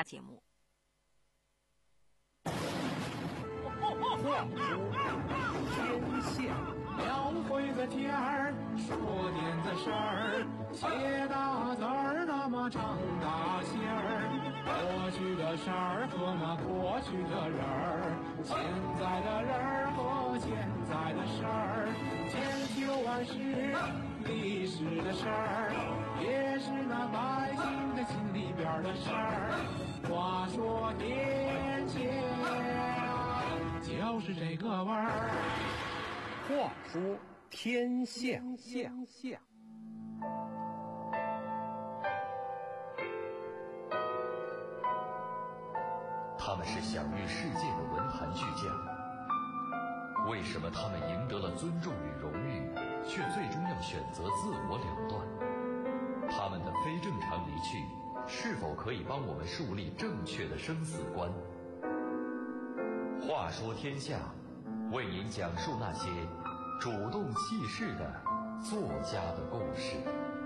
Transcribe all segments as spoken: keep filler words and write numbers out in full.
节目。 画出天下， 描绘个天儿，说点子事儿，写大字儿，那么唱大戏儿。过去的事儿和那过去的人儿，现在的人儿和现在的事儿，千秋万世历史的事儿，也是那百姓的心里边的事儿。话说天下，就是这个味儿。 话说天下， 下下。 他们是享誉世界的文坛巨匠，为什么他们赢得了尊重与荣誉，却最终要选择自我了断？他们的非正常离去，是否可以帮我们树立正确的生死观？话说天下，为您讲述那些主动弃世的作家的故事。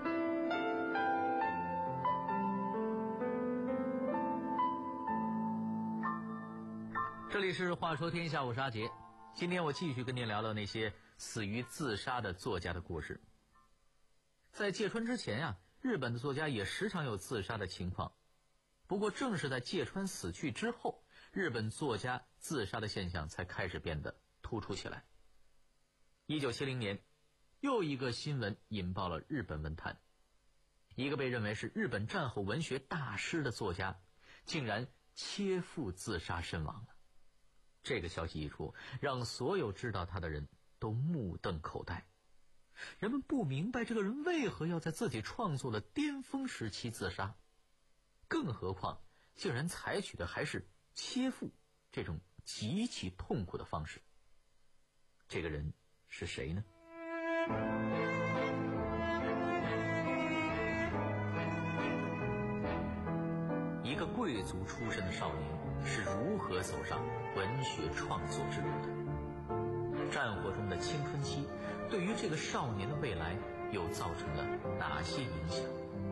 这里是话说天下，我是阿杰。今天我继续跟您聊聊那些死于自杀的作家的故事。在芥川之前呀、啊，日本的作家也时常有自杀的情况。不过正是在芥川死去之后，日本作家自杀的现象才开始变得突出起来。一九七零年，又一个新闻引爆了日本文坛。一个被认为是日本战后文学大师的作家，竟然切腹自杀身亡了。这个消息一出，让所有知道他的人都目瞪口呆。人们不明白这个人为何要在自己创作的巅峰时期自杀，更何况竟然采取的还是切腹这种极其痛苦的方式。这个人是谁呢？一个贵族出身的少年是如何走上文学创作之路的？战火中的青春期对于这个少年的未来又造成了哪些影响？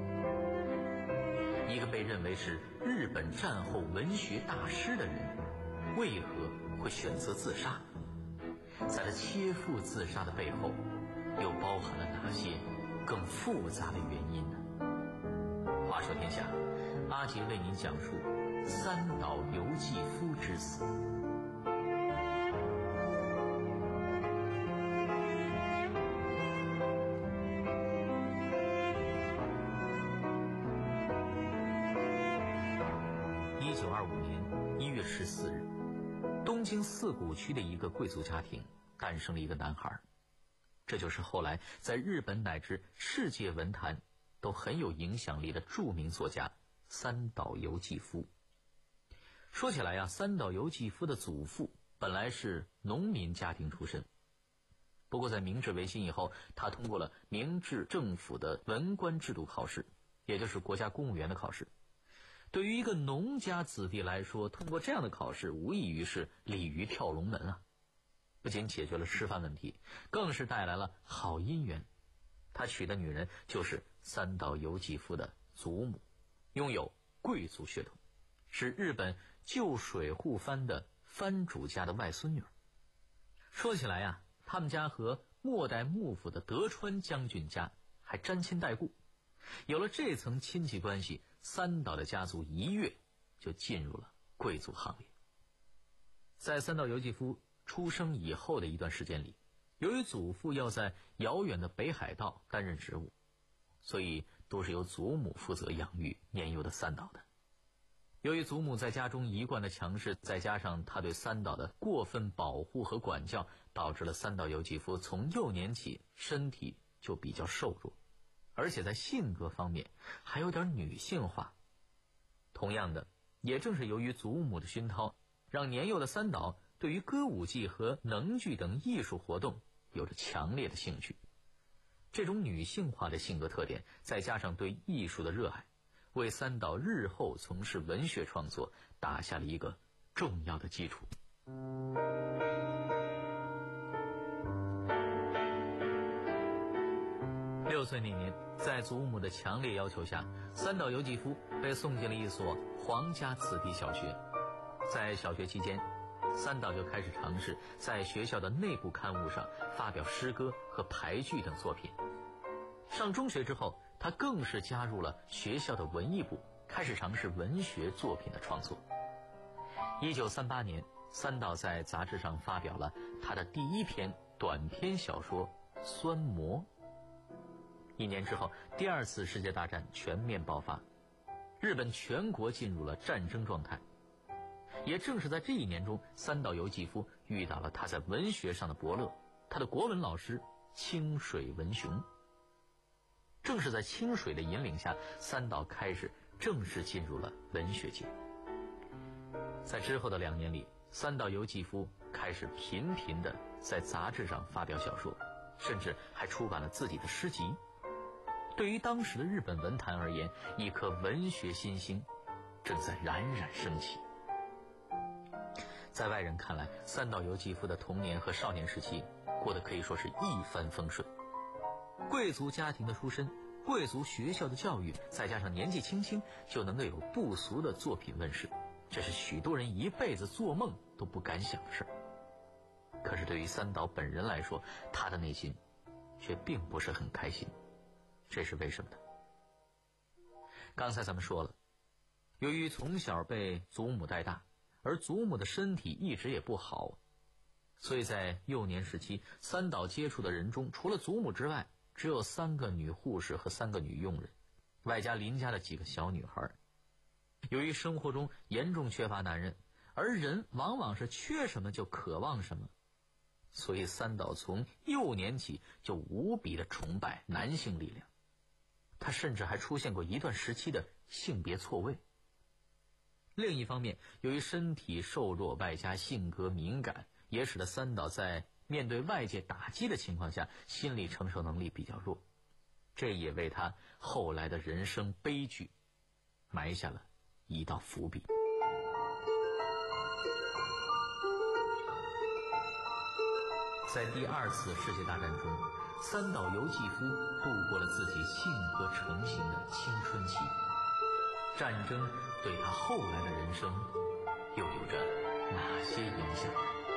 一个被认为是日本战后文学大师的人，为何会选择自杀？在他切腹自杀的背后，又包含了哪些更复杂的原因呢？话说天下，阿杰为您讲述三岛由纪夫之死。一九二五年一月十四日，东京四谷区的一个贵族家庭诞生了一个男孩，这就是后来在日本乃至世界文坛都很有影响力的著名作家三岛由纪夫。说起来呀、啊，三岛由纪夫的祖父本来是农民家庭出身，不过在明治维新以后，他通过了明治政府的文官制度考试，也就是国家公务员的考试。对于一个农家子弟来说，通过这样的考试无异于是鲤鱼跳龙门啊！不仅解决了吃饭问题，更是带来了好姻缘。他娶的女人就是三岛由纪夫的祖母，拥有贵族血统，是日本旧水户藩的藩主家的外孙女。说起来呀、啊，他们家和末代幕府的德川将军家还沾亲带故。有了这层亲戚关系，三岛的家族一跃就进入了贵族行列。在三岛由纪夫出生以后的一段时间里，由于祖父要在遥远的北海道担任职务，所以都是由祖母负责养育年幼的三岛的。由于祖母在家中一贯的强势，再加上他对三岛的过分保护和管教，导致了三岛由纪夫从幼年起身体就比较瘦弱，而且在性格方面还有点女性化。同样的，也正是由于祖母的熏陶，让年幼的三岛对于歌舞伎和能剧等艺术活动有着强烈的兴趣。这种女性化的性格特点，再加上对艺术的热爱，为三岛日后从事文学创作打下了一个重要的基础。 六岁那年，在祖母的强烈要求下，三岛由纪夫被送进了一所皇家子弟小学。在小学期间，三岛就开始尝试在学校的内部刊物上发表诗歌和俳句等作品。上中学之后，他更是加入了学校的文艺部，开始尝试文学作品的创作。一九三八年，三岛在杂志上发表了他的第一篇短篇小说《酸魔》。一年之后，第二次世界大战全面爆发，日本全国进入了战争状态。也正是在这一年中，三岛由纪夫遇到了他在文学上的伯乐，他的国文老师清水文雄。正是在清水的引领下，三岛开始正式进入了文学界。在之后的两年里，三岛由纪夫开始频频地在杂志上发表小说，甚至还出版了自己的诗集。对于当时的日本文坛而言，一颗文学新星正在冉冉升起。在外人看来，三岛由纪夫的童年和少年时期过得可以说是一帆风顺。贵族家庭的出身，贵族学校的教育，再加上年纪轻轻就能够有不俗的作品问世，这是许多人一辈子做梦都不敢想的事儿。可是对于三岛本人来说，他的内心却并不是很开心。这是为什么呢？刚才咱们说了，由于从小被祖母带大，而祖母的身体一直也不好，所以在幼年时期，三岛接触的人中，除了祖母之外，只有三个女护士和三个女佣人，外加邻家的几个小女孩。由于生活中严重缺乏男人，而人往往是缺什么就渴望什么，所以三岛从幼年起就无比的崇拜男性力量。他甚至还出现过一段时期的性别错位。另一方面，由于身体瘦弱外加性格敏感，也使得三岛在面对外界打击的情况下，心理承受能力比较弱，这也为他后来的人生悲剧埋下了一道伏笔。在第二次世界大战中，三岛由纪夫度过了自己性格成型的青春期。战争对他后来的人生又有着哪些影响？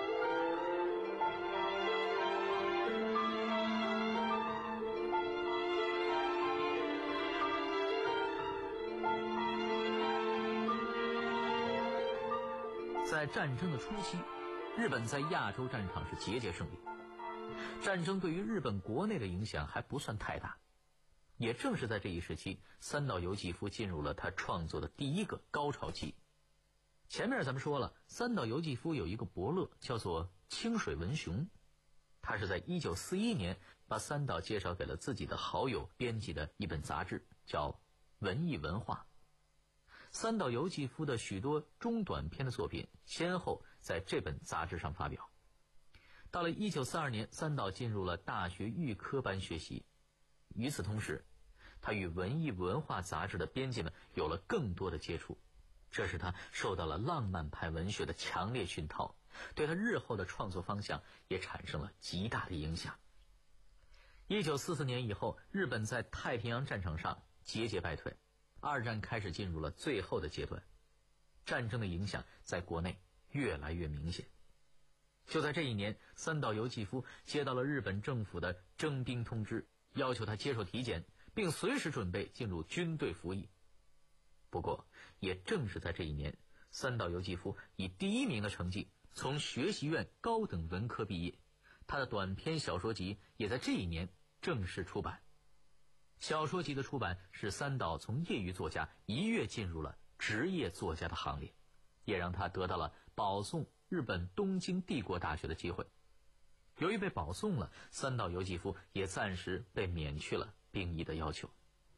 在战争的初期，日本在亚洲战场是节节胜利。战争对于日本国内的影响还不算太大。也正是在这一时期，三岛由纪夫进入了他创作的第一个高潮期。前面咱们说了，三岛由纪夫有一个伯乐叫做清水文雄，他是在一九四一年把三岛介绍给了自己的好友编辑的一本杂志，叫《文艺文化》。三岛由纪夫的许多中短篇的作品先后在这本杂志上发表。到了一九四二年，三岛进入了大学预科班学习。与此同时，他与文艺文化杂志的编辑们有了更多的接触，这使他受到了浪漫派文学的强烈熏陶，对他日后的创作方向也产生了极大的影响。一九四四年以后，日本在太平洋战场上节节败退，二战开始进入了最后的阶段，战争的影响在国内越来越明显。就在这一年，三岛由纪夫接到了日本政府的征兵通知，要求他接受体检，并随时准备进入军队服役。不过，也正是在这一年，三岛由纪夫以第一名的成绩从学习院高等文科毕业，他的短篇小说集也在这一年正式出版。小说集的出版使三岛从业余作家一跃进入了职业作家的行列，也让他得到了保送日本东京帝国大学的机会。由于被保送了，三岛由纪夫也暂时被免去了兵役的要求。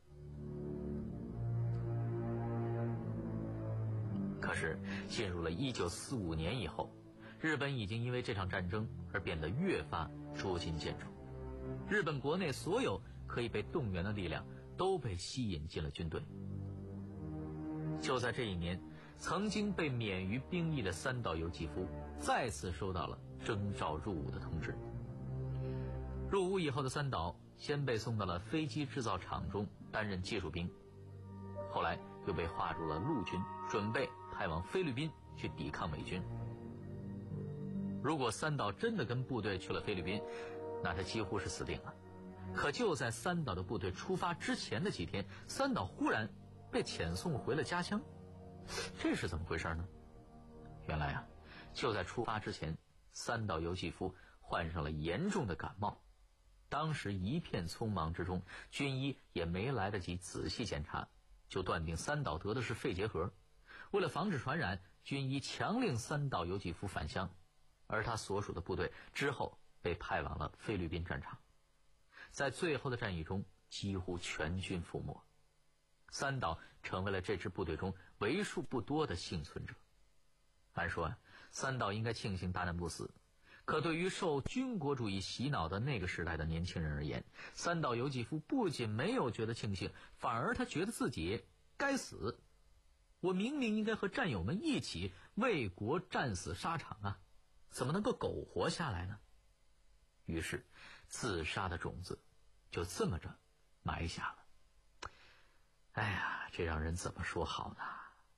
可是进入了一九四五年以后，日本已经因为这场战争而变得越发捉襟见肘。日本国内所有可以被动员的力量都被吸引进了军队。就在这一年，曾经被免于兵役的三岛由纪夫再次收到了征召入伍的通知。入伍以后的三岛先被送到了飞机制造厂中担任技术兵，后来又被划入了陆军，准备派往菲律宾去抵抗美军。如果三岛真的跟部队去了菲律宾，那他几乎是死定了。可就在三岛的部队出发之前的几天，三岛忽然被遣送回了家乡，这是怎么回事呢？原来啊，就在出发之前，三岛由纪夫患上了严重的感冒。当时一片匆忙之中，军医也没来得及仔细检查，就断定三岛得的是肺结核。为了防止传染，军医强令三岛由纪夫返乡，而他所属的部队之后被派往了菲律宾战场。在最后的战役中，几乎全军覆没，三岛成为了这支部队中为数不多的幸存者。按说啊，三岛应该庆幸大难不死，可对于受军国主义洗脑的那个时代的年轻人而言，三岛由纪夫不仅没有觉得庆幸，反而他觉得自己该死。我明明应该和战友们一起为国战死沙场啊，怎么能够苟活下来呢？于是自杀的种子就这么着埋下了。哎呀，这让人怎么说好呢？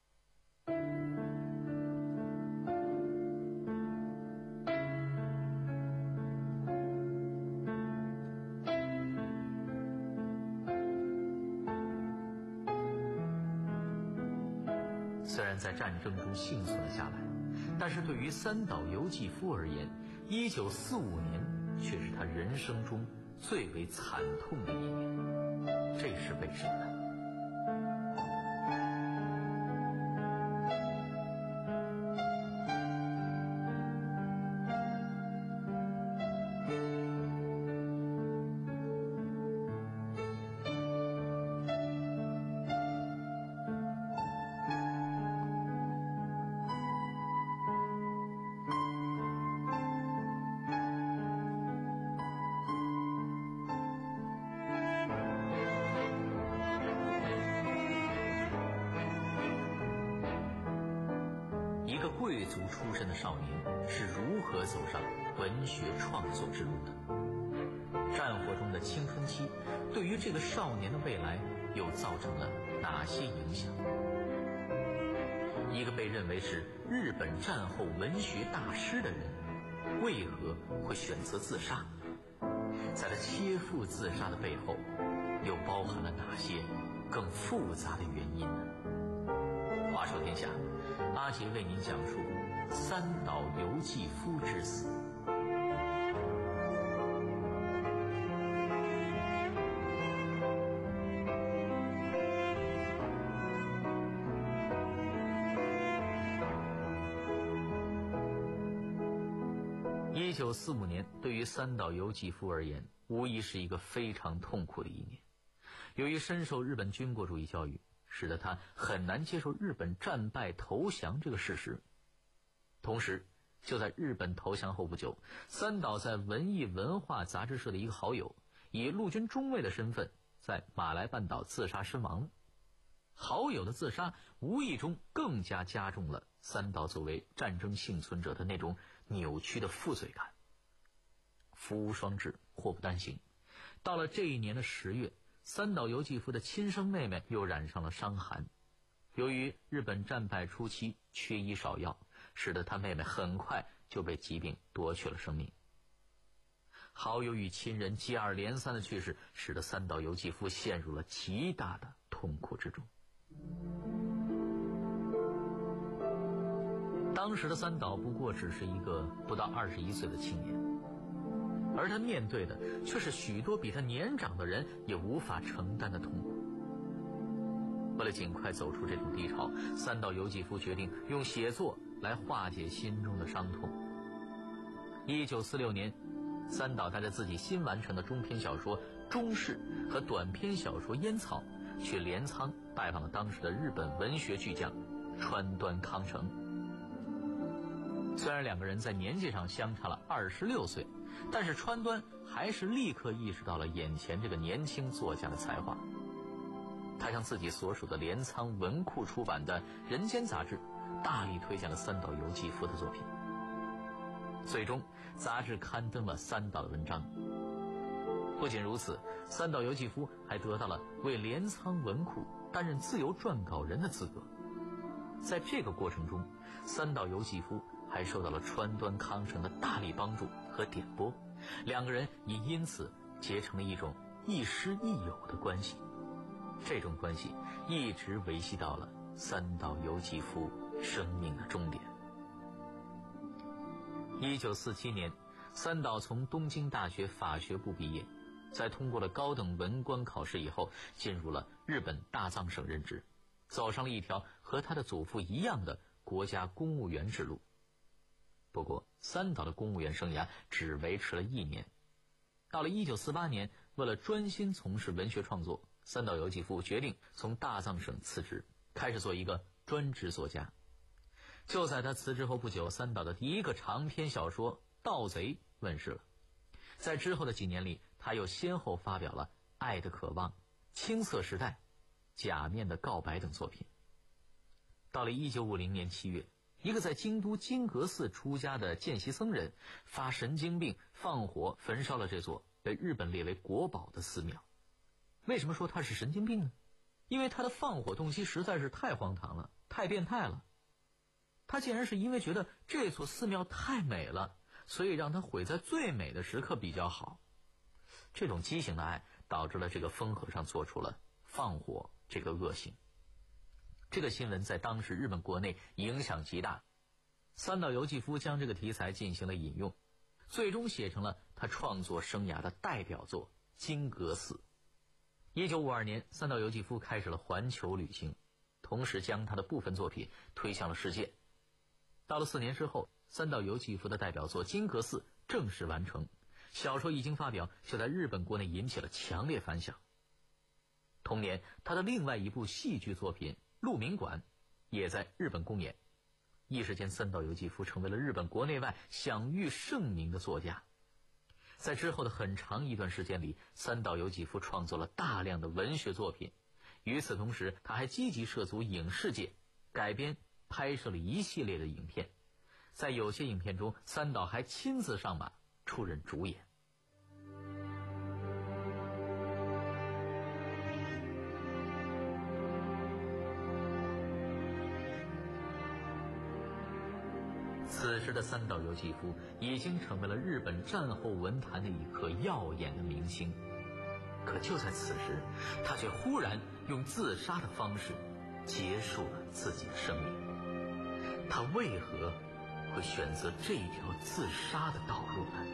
虽然在战争中幸存了下来，但是对于三岛由纪夫而言，一九四五年却是他人生中最为惨痛的一年。这是为什么呢？贵族出身的少年是如何走上文学创作之路的？战火中的青春期对于这个少年的未来又造成了哪些影响？一个被认为是日本战后文学大师的人，为何会选择自杀？在他切腹自杀的背后，又包含了哪些更复杂的原因呢？话说天下，阿杰为您讲述三岛由纪夫之死。一九四五年对于三岛由纪夫而言，无疑是一个非常痛苦的一年。由于深受日本军国主义教育，使得他很难接受日本战败投降这个事实。同时，就在日本投降后不久，三岛在文艺文化杂志社的一个好友以陆军中尉的身份在马来半岛自杀身亡了。好友的自杀无意中更加加重了三岛作为战争幸存者的那种扭曲的负罪感。福无双至，祸不单行。到了这一年的十月，三岛由纪夫的亲生妹妹又染上了伤寒。由于日本战败初期缺医少药，使得他妹妹很快就被疾病夺去了生命。好友与亲人接二连三的去世，使得三岛由纪夫陷入了极大的痛苦之中。当时的三岛不过只是一个不到二十一岁的青年，而他面对的却是许多比他年长的人也无法承担的痛苦。为了尽快走出这种低潮，三岛由纪夫决定用写作来化解心中的伤痛。一九四六年，三岛带着自己新完成的中篇小说《中士》和短篇小说《烟草》去镰仓拜访了当时的日本文学巨匠川端康成。虽然两个人在年纪上相差了二十六岁，但是川端还是立刻意识到了眼前这个年轻作家的才华。他向自己所属的镰仓文库出版的《人间》杂志大力推荐了三岛由纪夫的作品。最终杂志刊登了三岛的文章。 不仅如此，三岛由纪夫还得到了为镰仓文库担任自由撰稿人的资格。在这个过程中，三岛由纪夫还受到了川端康成的大力帮助和点拨，两个人也因此结成了一种亦师亦友的关系。这种关系一直维系到了三岛由纪夫生命的终点。一九四七年，三岛从东京大学法学部毕业，在通过了高等文官考试以后，进入了日本大藏省任职，走上了一条和他的祖父一样的国家公务员之路。不过，三岛的公务员生涯只维持了一年。到了一九四八年，为了专心从事文学创作，三岛由纪夫决定从大藏省辞职，开始做一个专职作家。就在他辞职后不久，三岛的第一个长篇小说《盗贼》问世了。在之后的几年里，他又先后发表了《爱的渴望》《青涩时代》《假面的告白》等作品。到了一九五零年七月，一个在京都金阁寺出家的见习僧人发神经病，放火焚烧了这座被日本列为国宝的寺庙。为什么说他是神经病呢？因为他的放火动机实在是太荒唐了，太变态了。他竟然是因为觉得这座寺庙太美了，所以让它毁在最美的时刻比较好。这种畸形的爱导致了这个疯和尚做出了放火这个恶行。这个新闻在当时日本国内影响极大，三岛由纪夫将这个题材进行了引用，最终写成了他创作生涯的代表作《金阁寺》。一九五二年，三岛由纪夫开始了环球旅行，同时将他的部分作品推向了世界。到了四年之后，三岛由纪夫的代表作《金阁寺》正式完成，小说一经发表，就在日本国内引起了强烈反响。同年，他的另外一部戏剧作品《鹿鸣馆》也在日本公演，一时间三岛由纪夫成为了日本国内外享誉盛名的作家。在之后的很长一段时间里，三岛由纪夫创作了大量的文学作品，与此同时，他还积极涉足影视界，改编拍摄了一系列的影片。在有些影片中，三岛还亲自上马出任主演。此时的三岛由纪夫已经成为了日本战后文坛的一颗耀眼的明星，可就在此时，他却忽然用自杀的方式结束了自己的生命。他为何会选择这条自杀的道路呢？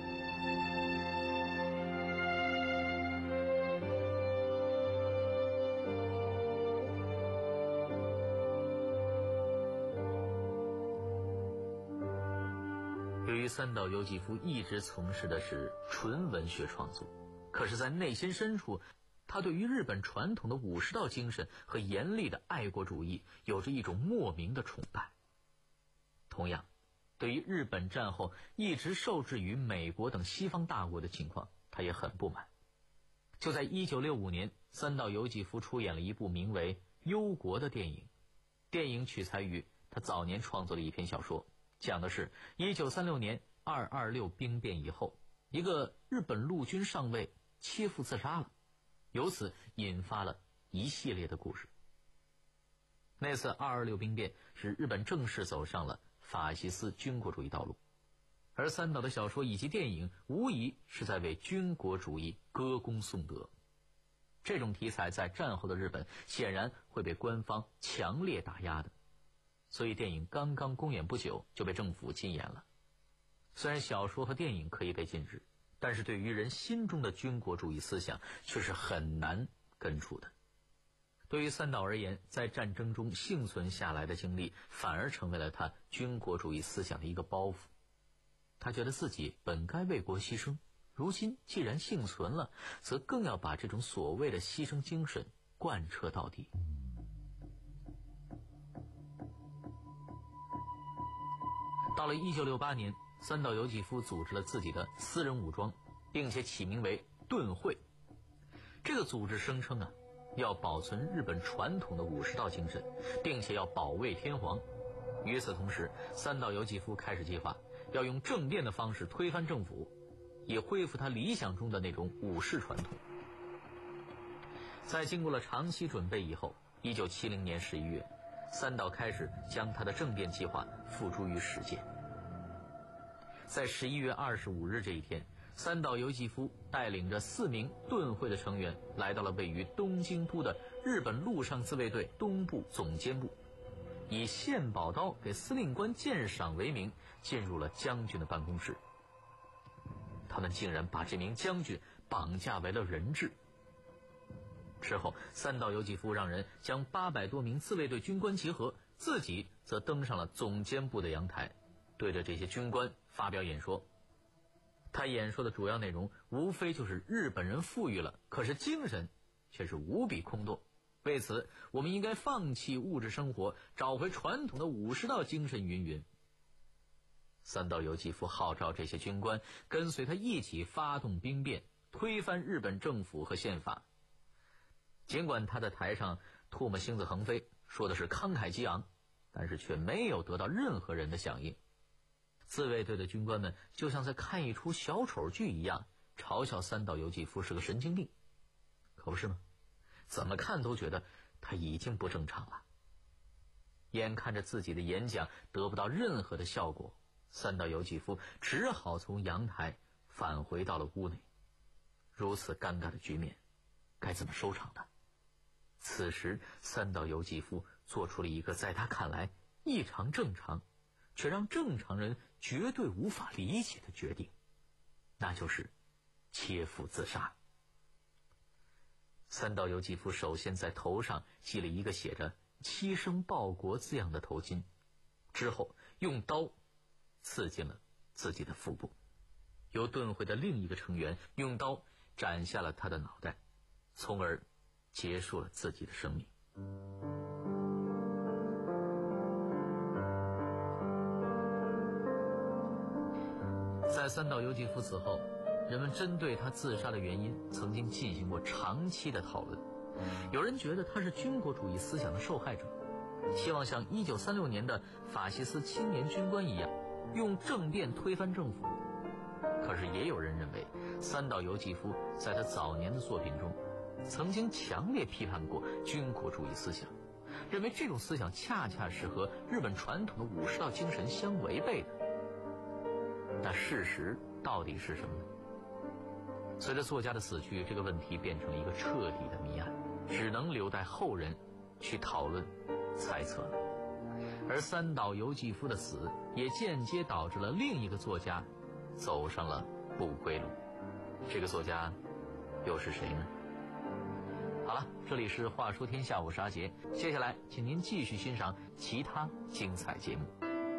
由于三岛由纪夫一直从事的是纯文学创作，可是在内心深处，他对于日本传统的武士道精神和严厉的爱国主义有着一种莫名的崇拜。同样，对于日本战后一直受制于美国等西方大国的情况，他也很不满。就在一九六五年，三岛由纪夫出演了一部名为《忧国》的电影。电影取材于他早年创作的一篇小说，讲的是一九三六年二二六兵变以后，一个日本陆军上尉切腹自杀了，由此引发了一系列的故事。那次二二六兵变使日本正式走上了法西斯军国主义道路，而三岛的小说以及电影无疑是在为军国主义歌功颂德。这种题材在战后的日本显然会被官方强烈打压的，所以电影刚刚公演不久就被政府禁演了。虽然小说和电影可以被禁止，但是对于人心中的军国主义思想却是很难根除的。对于三岛而言，在战争中幸存下来的经历反而成为了他军国主义思想的一个包袱。他觉得自己本该为国牺牲，如今既然幸存了，则更要把这种所谓的牺牲精神贯彻到底。到了一九六八年，三岛由纪夫组织了自己的私人武装，并且起名为盾会。这个组织声称啊，要保存日本传统的武士道精神，并且要保卫天皇。与此同时，三岛由纪夫开始计划要用政变的方式推翻政府， 以恢复他理想中的那种武士传统。在经过了长期准备以后，一九七零年十一月，三岛开始将他的政变计划付诸于实践。在十一月二十五日这一天，三岛由纪夫带领着四名盾会的成员来到了位于东京都的日本陆上自卫队东部总监部，以献宝刀给司令官鉴赏为名，进入了将军的办公室。他们竟然把这名将军绑架为了人质。之后，三岛由纪夫让人将八百多名自卫队军官集合，自己则登上了总监部的阳台，对着这些军官发表演说。他演说的主要内容无非就是日本人富裕了，可是精神却是无比空洞。为此，我们应该放弃物质生活，找回传统的武士道精神，云云。三岛由纪夫号召这些军官跟随他一起发动兵变，推翻日本政府和宪法。尽管他在台上唾沫星子横飞，说的是慷慨激昂，但是却没有得到任何人的响应。自卫队的军官们就像在看一出小丑剧一样，嘲笑三岛由纪夫是个神经病。可不是吗？怎么看都觉得他已经不正常了。眼看着自己的演讲得不到任何的效果，三岛由纪夫只好从阳台返回到了屋内。如此尴尬的局面，该怎么收场呢？此时，三岛由纪夫做出了一个在他看来异常正常，却让正常人绝对无法理解的决定，那就是切腹自杀。三岛由纪夫首先在头上系了一个写着“七生报国”字样的头巾，之后用刀刺进了自己的腹部，由盾会的另一个成员用刀斩下了他的脑袋，从而结束了自己的生命。在三岛由纪夫死后，人们针对他自杀的原因曾经进行过长期的讨论。有人觉得他是军国主义思想的受害者，希望像一九三六年的法西斯青年军官一样，用政变推翻政府。可是也有人认为，三岛由纪夫在他早年的作品中曾经强烈批判过军国主义思想，认为这种思想恰恰是和日本传统的武士道精神相违背的。那事实到底是什么呢？随着作家的死去，这个问题变成了一个彻底的谜案，只能留待后人去讨论猜测了。而三岛由纪夫的死也间接导致了另一个作家走上了不归路。这个作家又是谁呢？好了，这里是话说天下，我是阿杰，接下来请您继续欣赏其他精彩节目。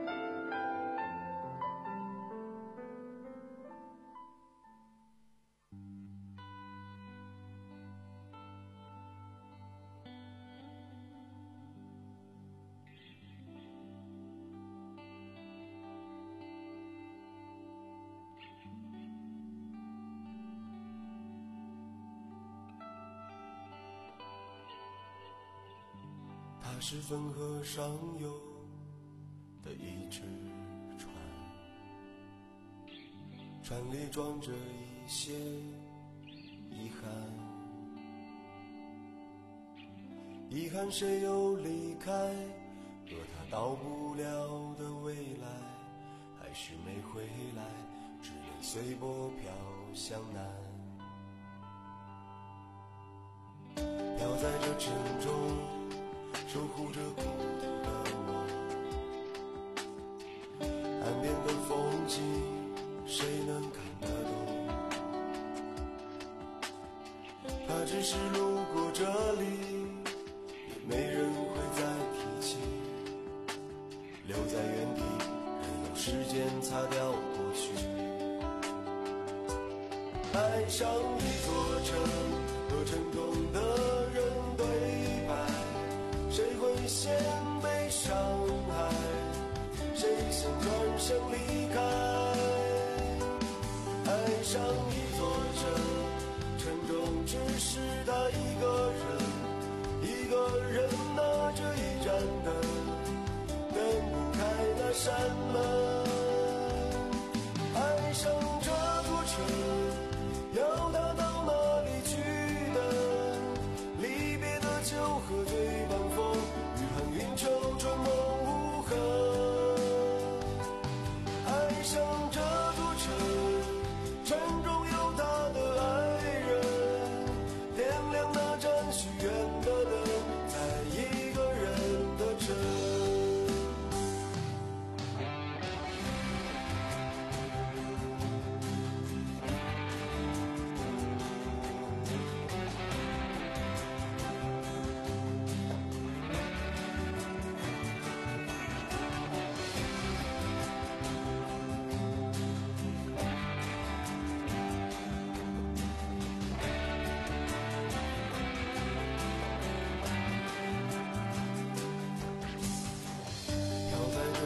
它是汾河上游的一只船，船里装着一些遗憾，遗憾谁又离开，和他到不了的未来，还是没回来，只能随波飘向南，飘在这沉重守护着孤独的我，岸边的风景谁能看得懂？他只是路过这里，也没人会再提起，留在原地任由时间擦掉过去。爱上一座城，和沉重的人对白，谁会先被伤害，谁先转身离开？爱上一座城，沉重只是他一个人，一个人拿着一盏灯，灯不开那扇门。爱上这座城，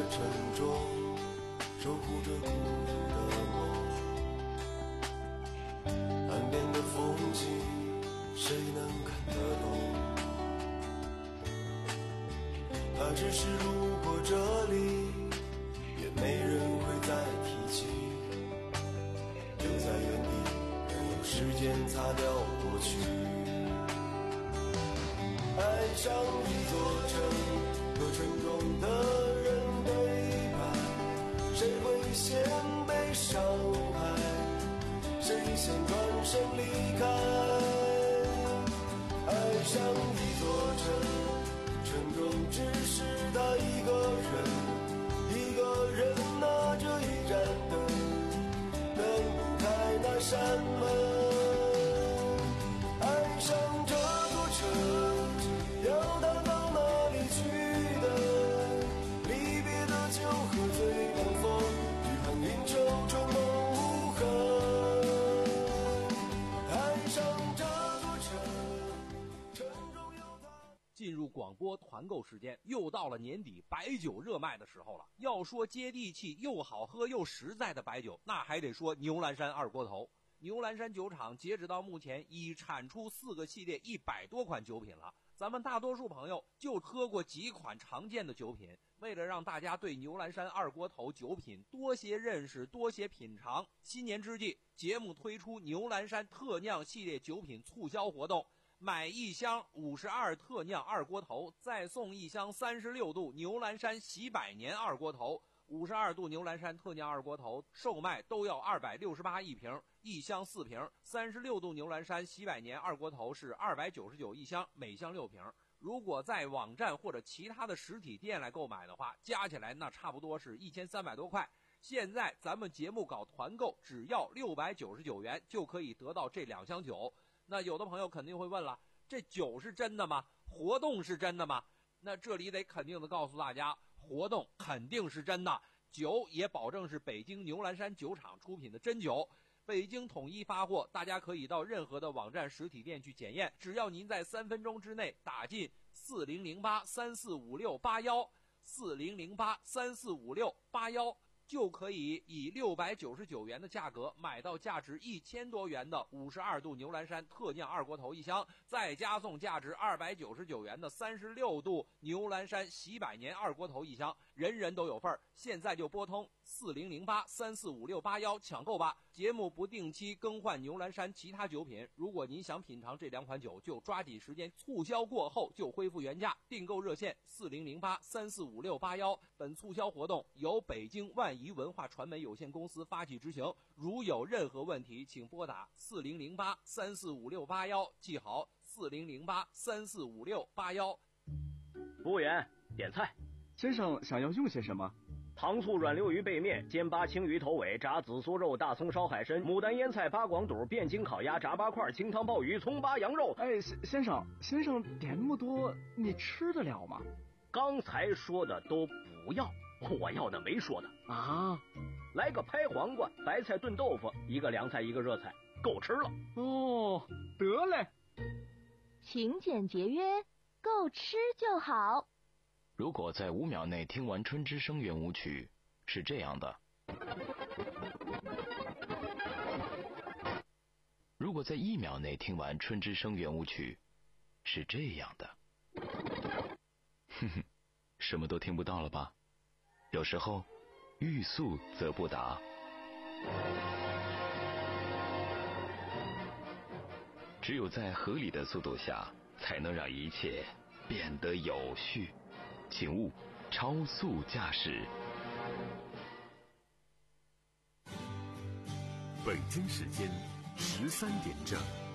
沉重，守护着孤独的梦。岸边的风景，谁能看得懂？它只是路过这里，也没人会再提起。留在原地，任由时间擦掉过去。爱上一座城，和沉重的人对白，谁会先被伤害？谁先转身离开？爱上一座城，沉重只是他一个人，一个人拿着一盏灯，等不开那扇门。爱上这座城，要他到哪里去的？离别的酒喝醉凉风，只盼云愁春梦无痕。爱上这座城，沉重有他。 进入广播团购时间，又到了年底白酒热卖的时候了。要说接地气又好喝又实在的白酒，那还得说牛栏山二锅头。牛栏山酒厂截止到目前已产出四个系列一百多款酒品了。咱们大多数朋友就喝过几款常见的酒品，为了让大家对牛栏山二锅头酒品多些认识多些品尝，新年之际节目推出牛栏山特酿系列酒品促销活动，买一箱五十二特酿二锅头，再送一箱三十六度牛栏山喜百年二锅头。五十二度牛栏山特酿二锅头售卖都要二百六十八一瓶，一箱四瓶。三十六度牛栏山喜百年二锅头是二百九十九一箱，每箱六瓶。如果在网站或者其他的实体店来购买的话，加起来那差不多是一千三百多块。现在咱们节目搞团购，只要六百九十九元就可以得到这两箱酒。那有的朋友肯定会问了，这酒是真的吗？活动是真的吗？那这里得肯定的告诉大家，活动肯定是真的，酒也保证是北京牛栏山酒厂出品的真酒，北京统一发货，大家可以到任何的网站实体店去检验，只要您在三分钟之内打进四零零八三四五六八幺四零零八三四五六八幺，就可以以六百九十九元的价格买到价值一千多元的五十二度牛栏山特酿二锅头一箱，再加送价值二百九十九元的三十六度牛栏山喜百年二锅头一箱，人人都有份儿。现在就拨通四零零八三四五六八幺抢购吧。节目不定期更换牛栏山其他酒品，如果您想品尝这两款酒，就抓紧时间，促销过后就恢复原价。订购热线四零零八三四五六八幺。本促销活动由北京万怡文化传媒有限公司发起执行，如有任何问题，请拨打四零零八三四五六八幺，记好四零零八三四五六八幺。 服务员，点菜。 先生想要用些什么？ 糖醋软溜鱼背面、煎巴青鱼头尾、炸紫苏肉、大葱烧海参、牡丹腌菜、八广肚、汴京烤鸭、炸八块、清汤鲍鱼、葱巴羊肉。 哎，先生，先生点那么多，你吃得了吗？ 刚才说的都不要，我要的没说的啊。 来个拍黄瓜、白菜炖豆腐，一个凉菜一个热菜，够吃了。 哦，得嘞。 勤俭节约，够吃就好。 如果在五秒内听完春之声圆舞曲，是这样的；如果在一秒内听完春之声圆舞曲，是这样的。哼哼，什么都听不到了吧？有时候，欲速则不达。只有在合理的速度下，才能让一切变得有序。请勿超速驾驶。 北京时间十三点整。